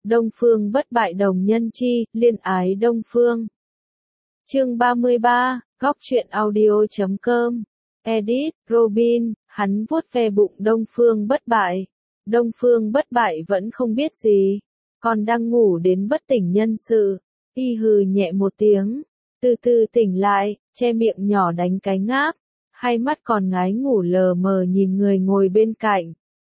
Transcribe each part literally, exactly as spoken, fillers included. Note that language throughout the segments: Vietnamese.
Đông Phương bất bại đồng nhân chi, liên ái Đông Phương. Chương ba mươi ba, góc truyện audio chấm com. Edit, Robin, hắn vuốt ve bụng Đông Phương bất bại. Đông Phương bất bại vẫn không biết gì, còn đang ngủ đến bất tỉnh nhân sự. Y hừ nhẹ một tiếng, từ từ tỉnh lại, che miệng nhỏ đánh cái ngáp, hai mắt còn ngái ngủ lờ mờ nhìn người ngồi bên cạnh.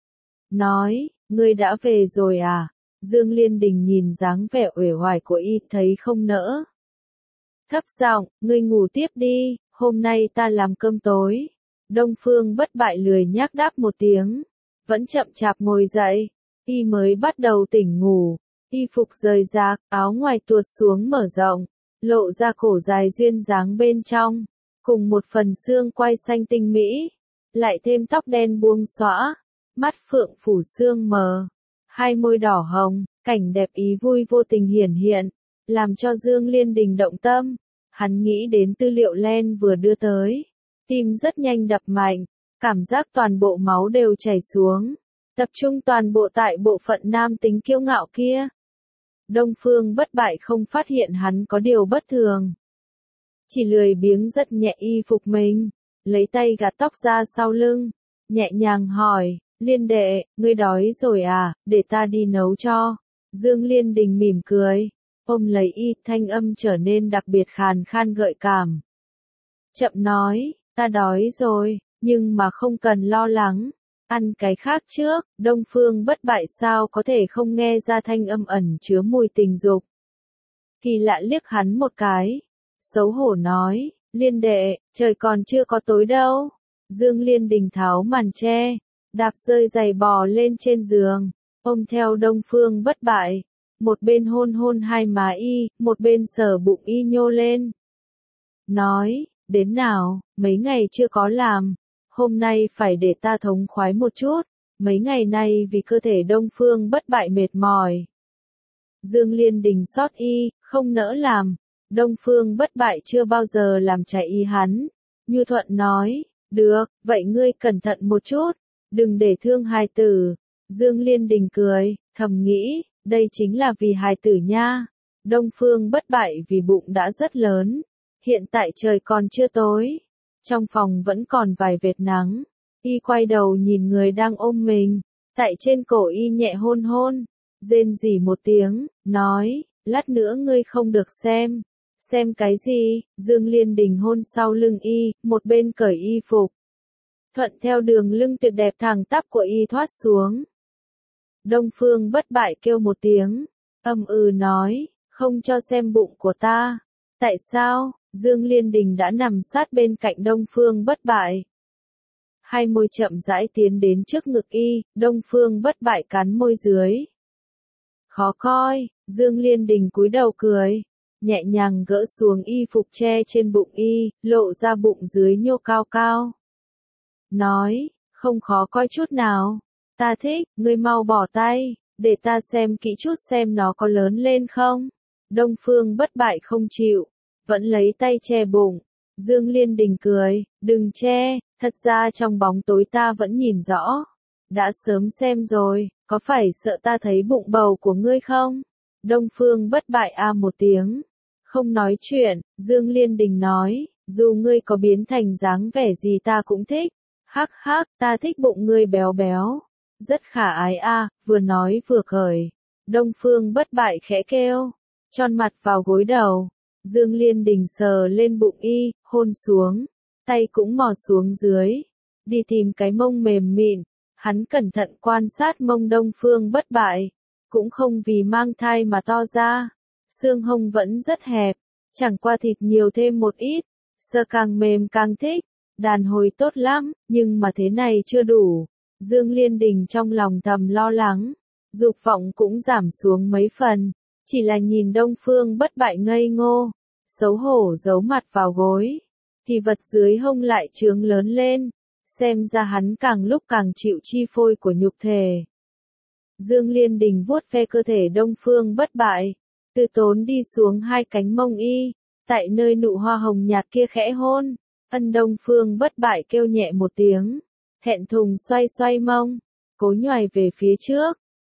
Nói, ngươi đã về rồi à? Dương Liên Đình nhìn dáng vẻ uể oải của y thấy không nỡ. Thấp giọng, ngươi ngủ tiếp đi, hôm nay ta làm cơm tối. Đông Phương bất bại lười nhác đáp một tiếng, vẫn chậm chạp ngồi dậy. Y mới bắt đầu tỉnh ngủ, y phục rời rạc, áo ngoài tuột xuống mở rộng, lộ ra cổ dài duyên dáng bên trong, cùng một phần xương quai xanh tinh mỹ, lại thêm tóc đen buông xõa, mắt phượng phủ sương mờ, hai môi đỏ hồng, cảnh đẹp ý vui vô tình hiển hiện, làm cho Dương Liên Đình động tâm. Hắn nghĩ đến tư liệu Len vừa đưa tới, tim rất nhanh đập mạnh, cảm giác toàn bộ máu đều chảy xuống, tập trung toàn bộ tại bộ phận nam tính kiêu ngạo kia. Đông Phương bất bại không phát hiện hắn có điều bất thường, chỉ lười biếng rất nhẹ y phục mình, lấy tay gạt tóc ra sau lưng, nhẹ nhàng hỏi, Liên đệ, ngươi đói rồi à, để ta đi nấu cho. Dương Liên Đình mỉm cười, ôm lấy y, thanh âm trở nên đặc biệt khàn khan gợi cảm. Chậm nói, ta đói rồi, nhưng mà không cần lo lắng, ăn cái khác trước. Đông Phương bất bại sao có thể không nghe ra thanh âm ẩn chứa mùi tình dục. Kỳ lạ liếc hắn một cái, xấu hổ nói, Liên đệ, trời còn chưa có tối đâu. Dương Liên Đình tháo màn che, đạp rơi giày bò lên trên giường, ôm theo Đông Phương bất bại, một bên hôn hôn hai má y, một bên sờ bụng y nhô lên. Nói, đến nào, mấy ngày chưa có làm, hôm nay phải để ta thống khoái một chút, mấy ngày nay vì cơ thể Đông Phương bất bại mệt mỏi. Dương Liên Đình xót y, không nỡ làm, Đông Phương bất bại chưa bao giờ làm chạy y hắn. Nhu thuận nói, được, vậy ngươi cẩn thận một chút, đừng để thương hài tử. Dương Liên Đình cười, thầm nghĩ, đây chính là vì hài tử nha. Đông Phương bất bại vì bụng đã rất lớn, hiện tại trời còn chưa tối, trong phòng vẫn còn vài vệt nắng. Y quay đầu nhìn người đang ôm mình, tại trên cổ y nhẹ hôn hôn, rên rỉ một tiếng, nói, lát nữa ngươi không được xem. Xem cái gì? Dương Liên Đình hôn sau lưng y, một bên cởi y phục, thuận theo đường lưng tuyệt đẹp thẳng tắp của y thoát xuống. Đông Phương bất bại kêu một tiếng, âm ừ nói, không cho xem bụng của ta. Tại sao? Dương Liên Đình đã nằm sát bên cạnh Đông Phương bất bại, hai môi chậm rãi tiến đến trước ngực y. Đông Phương bất bại cắn môi dưới, khó coi. Dương Liên Đình cúi đầu cười, nhẹ nhàng gỡ xuống y phục che trên bụng y, lộ ra bụng dưới nhô cao cao. Nói, không khó coi chút nào, ta thích, ngươi mau bỏ tay, để ta xem kỹ chút xem nó có lớn lên không. Đông Phương bất bại không chịu, vẫn lấy tay che bụng. Dương Liên Đình cười, đừng che, thật ra trong bóng tối ta vẫn nhìn rõ. Đã sớm xem rồi, có phải sợ ta thấy bụng bầu của ngươi không? Đông Phương bất bại a một tiếng, không nói chuyện. Dương Liên Đình nói, dù ngươi có biến thành dáng vẻ gì ta cũng thích. Hắc hắc, ta thích bụng ngươi béo béo, rất khả ái a. Vừa nói vừa cười, Đông Phương bất bại khẽ kêu, tròn mặt vào gối đầu. Dương Liên Đình sờ lên bụng y, hôn xuống, tay cũng mò xuống dưới, đi tìm cái mông mềm mịn. Hắn cẩn thận quan sát mông Đông Phương bất bại, cũng không vì mang thai mà to ra, xương hông vẫn rất hẹp, chẳng qua thịt nhiều thêm một ít, sờ càng mềm càng thích. Đàn hồi tốt lắm, nhưng mà thế này chưa đủ. Dương Liên Đình trong lòng thầm lo lắng, dục vọng cũng giảm xuống mấy phần, chỉ là nhìn Đông Phương bất bại ngây ngô, xấu hổ giấu mặt vào gối, thì vật dưới hông lại trướng lớn lên, xem ra hắn càng lúc càng chịu chi phối của nhục thể. Dương Liên Đình vuốt ve cơ thể Đông Phương bất bại, từ tốn đi xuống hai cánh mông y, tại nơi nụ hoa hồng nhạt kia khẽ hôn. Ân Đông Phương bất bại kêu nhẹ một tiếng, thẹn thùng xoay xoay mông, cố nhoài về phía trước,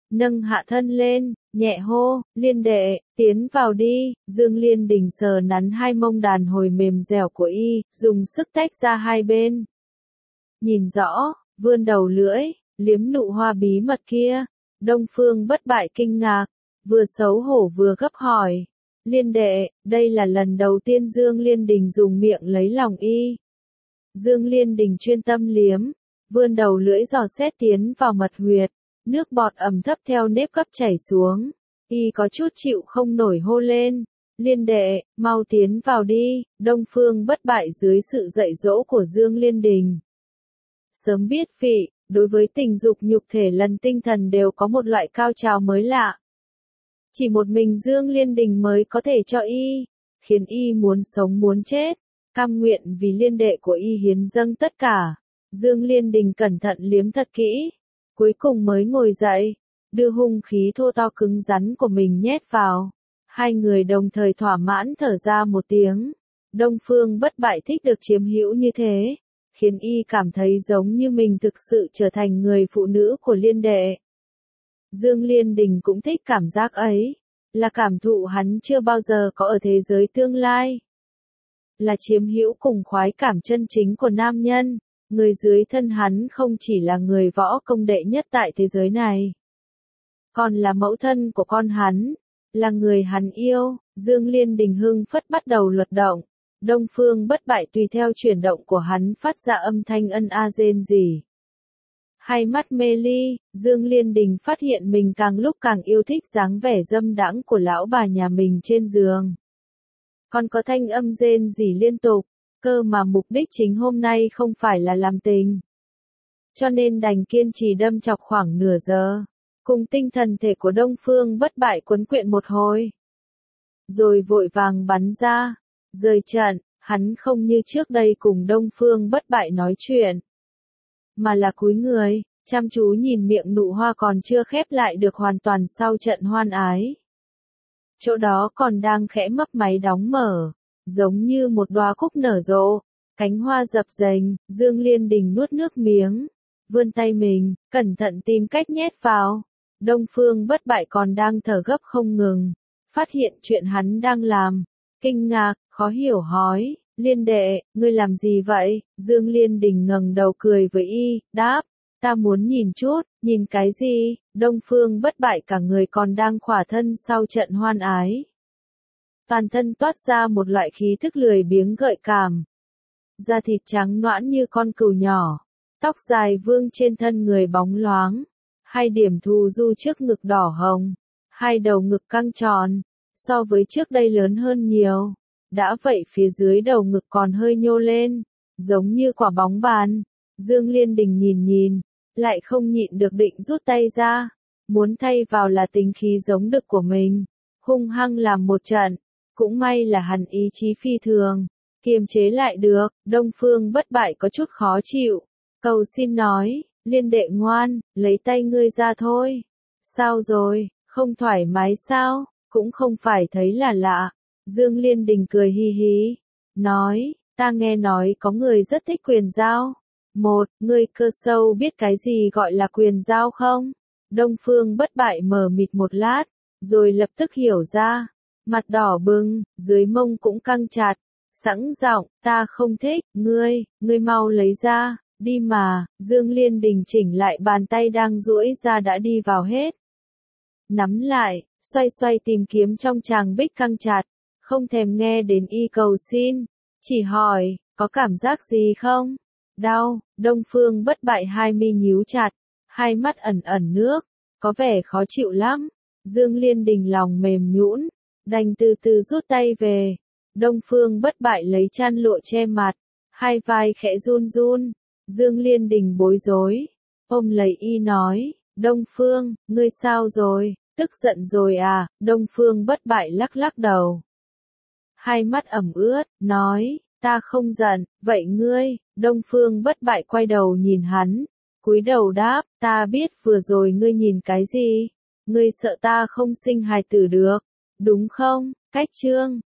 nâng hạ thân lên, nhẹ hô, Liên đệ, tiến vào đi, Dương Liên Đình sờ nắn hai mông đàn hồi mềm dẻo của y, dùng sức tách ra hai bên. Nhìn rõ, vươn đầu lưỡi, liếm nụ hoa bí mật kia, Đông Phương Bất Bại kinh ngạc, vừa xấu hổ vừa gấp hỏi. Liên đệ, đây là lần đầu tiên Dương Liên Đình dùng miệng lấy lòng y. Dương Liên Đình chuyên tâm liếm, vươn đầu lưỡi dò xét tiến vào mật huyệt, nước bọt ẩm thấp theo nếp gấp chảy xuống. Y có chút chịu không nổi hô lên. Liên đệ, mau tiến vào đi, Đông Phương Bất Bại dưới sự dạy dỗ của Dương Liên Đình. Sớm biết vị, đối với tình dục nhục thể lần tinh thần đều có một loại cao trào mới lạ. Chỉ một mình Dương Liên Đình mới có thể cho y, khiến y muốn sống muốn chết, cam nguyện vì liên đệ của y hiến dâng tất cả. Dương Liên Đình cẩn thận liếm thật kỹ, cuối cùng mới ngồi dậy, đưa hung khí thô to cứng rắn của mình nhét vào. Hai người đồng thời thỏa mãn thở ra một tiếng. Đông Phương Bất Bại thích được chiếm hữu như thế, khiến y cảm thấy giống như mình thực sự trở thành người phụ nữ của liên đệ. Dương Liên Đình cũng thích cảm giác ấy, là cảm thụ hắn chưa bao giờ có ở thế giới tương lai. Là chiếm hữu cùng khoái cảm chân chính của nam nhân, người dưới thân hắn không chỉ là người võ công đệ nhất tại thế giới này, còn là mẫu thân của con hắn, là người hắn yêu. Dương Liên Đình hưng phất bắt đầu luật động, Đông Phương Bất Bại tùy theo chuyển động của hắn phát ra âm thanh ân a rên rỉ. Hai mắt mê ly, Dương Liên Đình phát hiện mình càng lúc càng yêu thích dáng vẻ dâm đãng của lão bà nhà mình trên giường. Còn có thanh âm rên rỉ liên tục, cơ mà mục đích chính hôm nay không phải là làm tình. Cho nên đành kiên trì đâm chọc khoảng nửa giờ, cùng tinh thần thể của Đông Phương Bất Bại quấn quyện một hồi. Rồi vội vàng bắn ra, rời trận, hắn không như trước đây cùng Đông Phương Bất Bại nói chuyện, mà là cúi người, chăm chú nhìn miệng nụ hoa còn chưa khép lại được hoàn toàn sau trận hoan ái. Chỗ đó còn đang khẽ mấp máy đóng mở, giống như một đóa cúc nở rộ, cánh hoa dập dềnh. Dương Liên Đình nuốt nước miếng, vươn tay mình, cẩn thận tìm cách nhét vào. Đông Phương Bất Bại còn đang thở gấp không ngừng, phát hiện chuyện hắn đang làm, kinh ngạc, khó hiểu hỏi, Liên đệ, ngươi làm gì vậy? Dương Liên Đình ngẩng đầu cười với y, đáp, ta muốn nhìn chút. Nhìn cái gì? Đông Phương Bất Bại cả người còn đang khỏa thân sau trận hoan ái. Toàn thân toát ra một loại khí thức lười biếng gợi cảm. Da thịt trắng nõn như con cừu nhỏ, tóc dài vương trên thân người bóng loáng, hai điểm thù du trước ngực đỏ hồng, hai đầu ngực căng tròn, so với trước đây lớn hơn nhiều. Đã vậy phía dưới đầu ngực còn hơi nhô lên, giống như quả bóng bàn. Dương Liên Đình nhìn nhìn, lại không nhịn được định rút tay ra, muốn thay vào là tính khí giống đực của mình, hung hăng làm một trận. Cũng may là hắn ý chí phi thường, kiềm chế lại được. Đông Phương Bất Bại có chút khó chịu, cầu xin nói, Liên đệ ngoan, lấy tay ngươi ra thôi. Sao rồi, không thoải mái sao? Cũng không phải thấy là lạ. Dương Liên Đình cười hi hí, nói, ta nghe nói có người rất thích quyền giao. Một, ngươi cơ sâu biết cái gì gọi là quyền giao không? Đông Phương Bất Bại mờ mịt một lát, rồi lập tức hiểu ra, mặt đỏ bừng, dưới mông cũng căng chặt, sẵn giọng, ta không thích, ngươi, ngươi mau lấy ra, đi mà. Dương Liên Đình chỉnh lại bàn tay đang duỗi ra đã đi vào hết. Nắm lại, xoay xoay tìm kiếm trong chàng bích căng chặt, không thèm nghe đến y cầu xin, chỉ hỏi, có cảm giác gì không? Đau. Đông Phương Bất Bại hai mi nhíu chặt, hai mắt ẩn ẩn nước, có vẻ khó chịu lắm. Dương Liên Đình lòng mềm nhũn, đành từ từ rút tay về. Đông Phương Bất Bại lấy chăn lụa che mặt, hai vai khẽ run run. Dương Liên Đình bối rối, ôm lấy y nói, Đông Phương, ngươi sao rồi, tức giận rồi à? Đông Phương Bất Bại lắc lắc đầu, hai mắt ẩm ướt, nói, ta không giận. Vậy ngươi? Đông Phương Bất Bại quay đầu nhìn hắn, cúi đầu đáp, ta biết vừa rồi ngươi nhìn cái gì. Ngươi sợ ta không sinh hài tử được, đúng không? Cách chương